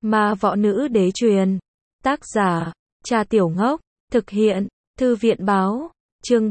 Ma võ nữ đế truyền. Tác giả, Cha Tiểu Ngốc. Thực hiện, Thư viện báo. Chương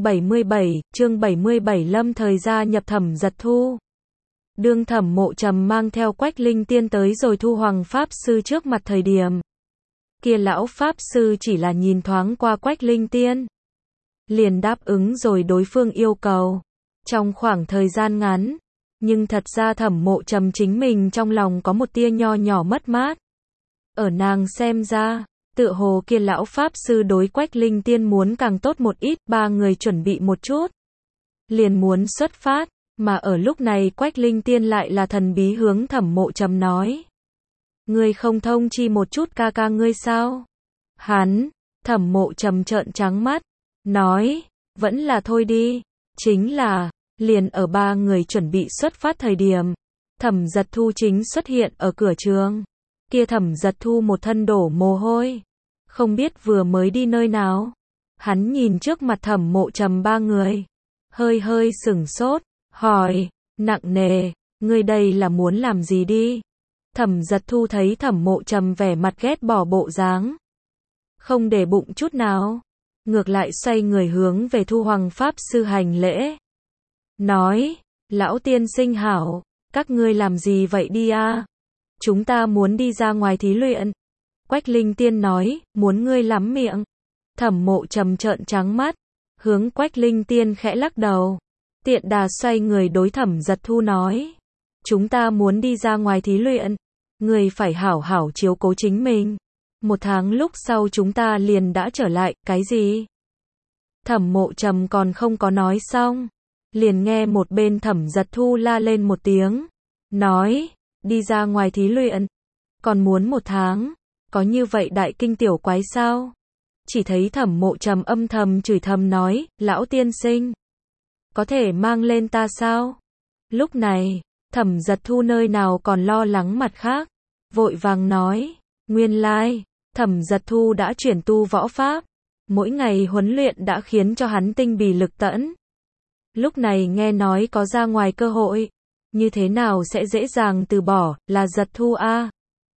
77 lâm thời gia nhập Thẩm Giật Thu. Đương Thẩm Mộ Trầm mang theo Quách Linh Tiên tới rồi Thu Hoàng Pháp Sư trước mặt thời điểm. Kia lão Pháp Sư chỉ là nhìn thoáng qua Quách Linh Tiên. Liền đáp ứng rồi đối phương yêu cầu. Trong khoảng thời gian ngắn. Nhưng thật ra Thẩm Mộ Trầm chính mình trong lòng có một tia nho nhỏ mất mát. Ở nàng xem ra, tựa hồ kia lão Pháp Sư đối Quách Linh Tiên muốn càng tốt một ít, ba người chuẩn bị một chút. Liền muốn xuất phát, mà ở lúc này Quách Linh Tiên lại là thần bí hướng Thẩm Mộ Trầm nói. Ngươi không thông chi một chút ca ca ngươi sao? Hắn, Thẩm Mộ Trầm trợn trắng mắt, nói, vẫn là thôi đi, chính là, liền ở ba người chuẩn bị xuất phát thời điểm. Thẩm Giật Thu chính xuất hiện ở cửa trường. Kia Thẩm Giật Thu một thân đổ mồ hôi. Không biết vừa mới đi nơi nào. Hắn nhìn trước mặt Thẩm Mộ Trầm ba người. Hơi sửng sốt, hỏi, nặng nề, ngươi đây là muốn làm gì đi? Thẩm Giật Thu thấy Thẩm Mộ Trầm vẻ mặt ghét bỏ bộ dáng. Không để bụng chút nào. Ngược lại xoay người hướng về Thu Hoàng Pháp Sư hành lễ. Nói, lão tiên sinh hảo, các ngươi làm gì vậy đi a? Chúng ta muốn đi ra ngoài thí luyện. Quách Linh Tiên nói, muốn ngươi lắm miệng. Thẩm Mộ Trầm trợn trắng mắt, hướng Quách Linh Tiên khẽ lắc đầu. Tiện đà xoay người đối Thẩm Giật Thu nói. Chúng ta muốn đi ra ngoài thí luyện. Ngươi phải hảo hảo chiếu cố chính mình. 1 tháng lúc sau chúng ta liền đã trở lại, cái gì? Thẩm Mộ Trầm còn không có nói xong. Liền nghe một bên Thẩm Giật Thu la lên một tiếng. Nói, đi ra ngoài thí luyện. Còn muốn 1 tháng. Có như vậy đại kinh tiểu quái sao? Chỉ thấy Thẩm Mộ Trầm âm thầm chửi thầm nói, lão tiên sinh. Có thể mang lên ta sao? Lúc này, Thẩm Giật Thu nơi nào còn lo lắng mặt khác. Vội vàng nói, nguyên lai, Thẩm Giật Thu đã chuyển tu võ pháp. Mỗi ngày huấn luyện đã khiến cho hắn tinh bì lực tẫn. Lúc này nghe nói có ra ngoài cơ hội. Như thế nào sẽ dễ dàng từ bỏ, là Giật Thu a?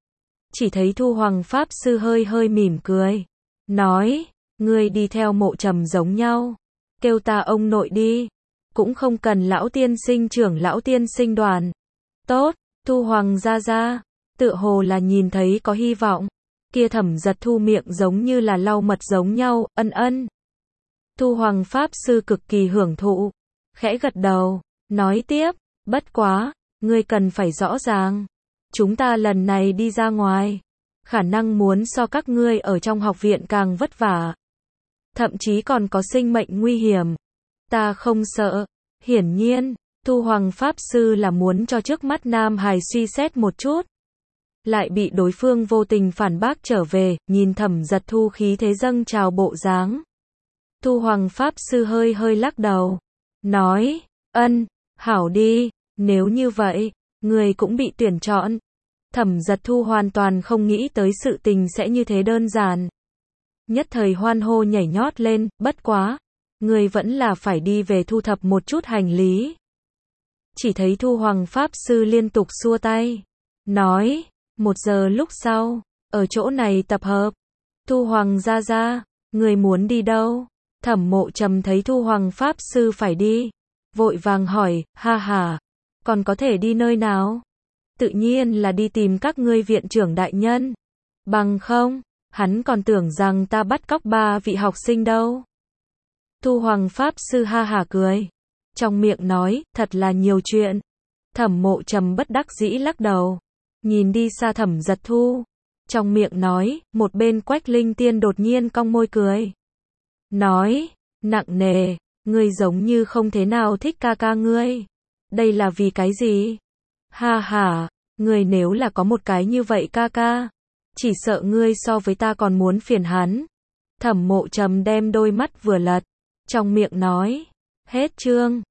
Chỉ thấy Thu Hoàng Pháp Sư hơi mỉm cười. Nói, ngươi đi theo Mộ Trầm giống nhau. Kêu ta ông nội đi. Cũng không cần lão tiên sinh trưởng lão tiên sinh đoàn. Tốt, Thu Hoàng ra. Tựa hồ là nhìn thấy có hy vọng. Kia Thẩm Giật Thu miệng giống như là lau mật giống nhau, ân. Thu Hoàng Pháp Sư cực kỳ hưởng thụ. Khẽ gật đầu, nói tiếp, bất quá, ngươi cần phải rõ ràng. Chúng ta lần này đi ra ngoài. Khả năng muốn so các ngươi ở trong học viện càng vất vả. Thậm chí còn có sinh mệnh nguy hiểm. Ta không sợ. Hiển nhiên, Thu Hoàng Pháp Sư là muốn cho trước mắt Nam Hải suy xét một chút. Lại bị đối phương vô tình phản bác trở về, nhìn Thẩm Giật Thu khí thế dâng trào bộ dáng. Thu Hoàng Pháp Sư hơi lắc đầu. Nói, hảo đi, nếu như vậy, người cũng bị tuyển chọn. Thẩm Giật Thu hoàn toàn không nghĩ tới sự tình sẽ như thế đơn giản. Nhất thời hoan hô nhảy nhót lên, bất quá. Người vẫn là phải đi về thu thập một chút hành lý. Chỉ thấy Thu Hoàng Pháp Sư liên tục xua tay. Nói, 1 giờ lúc sau, ở chỗ này tập hợp. Thu Hoàng ra, người muốn đi đâu? Thẩm Mộ Trầm thấy Thu Hoàng Pháp Sư phải đi. Vội vàng hỏi, ha, còn có thể đi nơi nào? Tự nhiên là đi tìm các ngươi viện trưởng đại nhân. Bằng không, hắn còn tưởng rằng ta bắt cóc 3 vị học sinh đâu. Thu Hoàng Pháp Sư ha cười. Trong miệng nói, thật là nhiều chuyện. Thẩm Mộ Trầm bất đắc dĩ lắc đầu. Nhìn đi xa Thẩm Giật Thu. Trong miệng nói, một bên Quách Linh Tiên đột nhiên cong môi cười. Nói, nặng nề, ngươi giống như không thế nào thích ca ca ngươi. Đây là vì cái gì? Ha, ngươi nếu là có một cái như vậy ca ca. Chỉ sợ ngươi so với ta còn muốn phiền hắn. Thẩm Mộ Trầm đem đôi mắt vừa lật. Trong miệng nói, hết chương.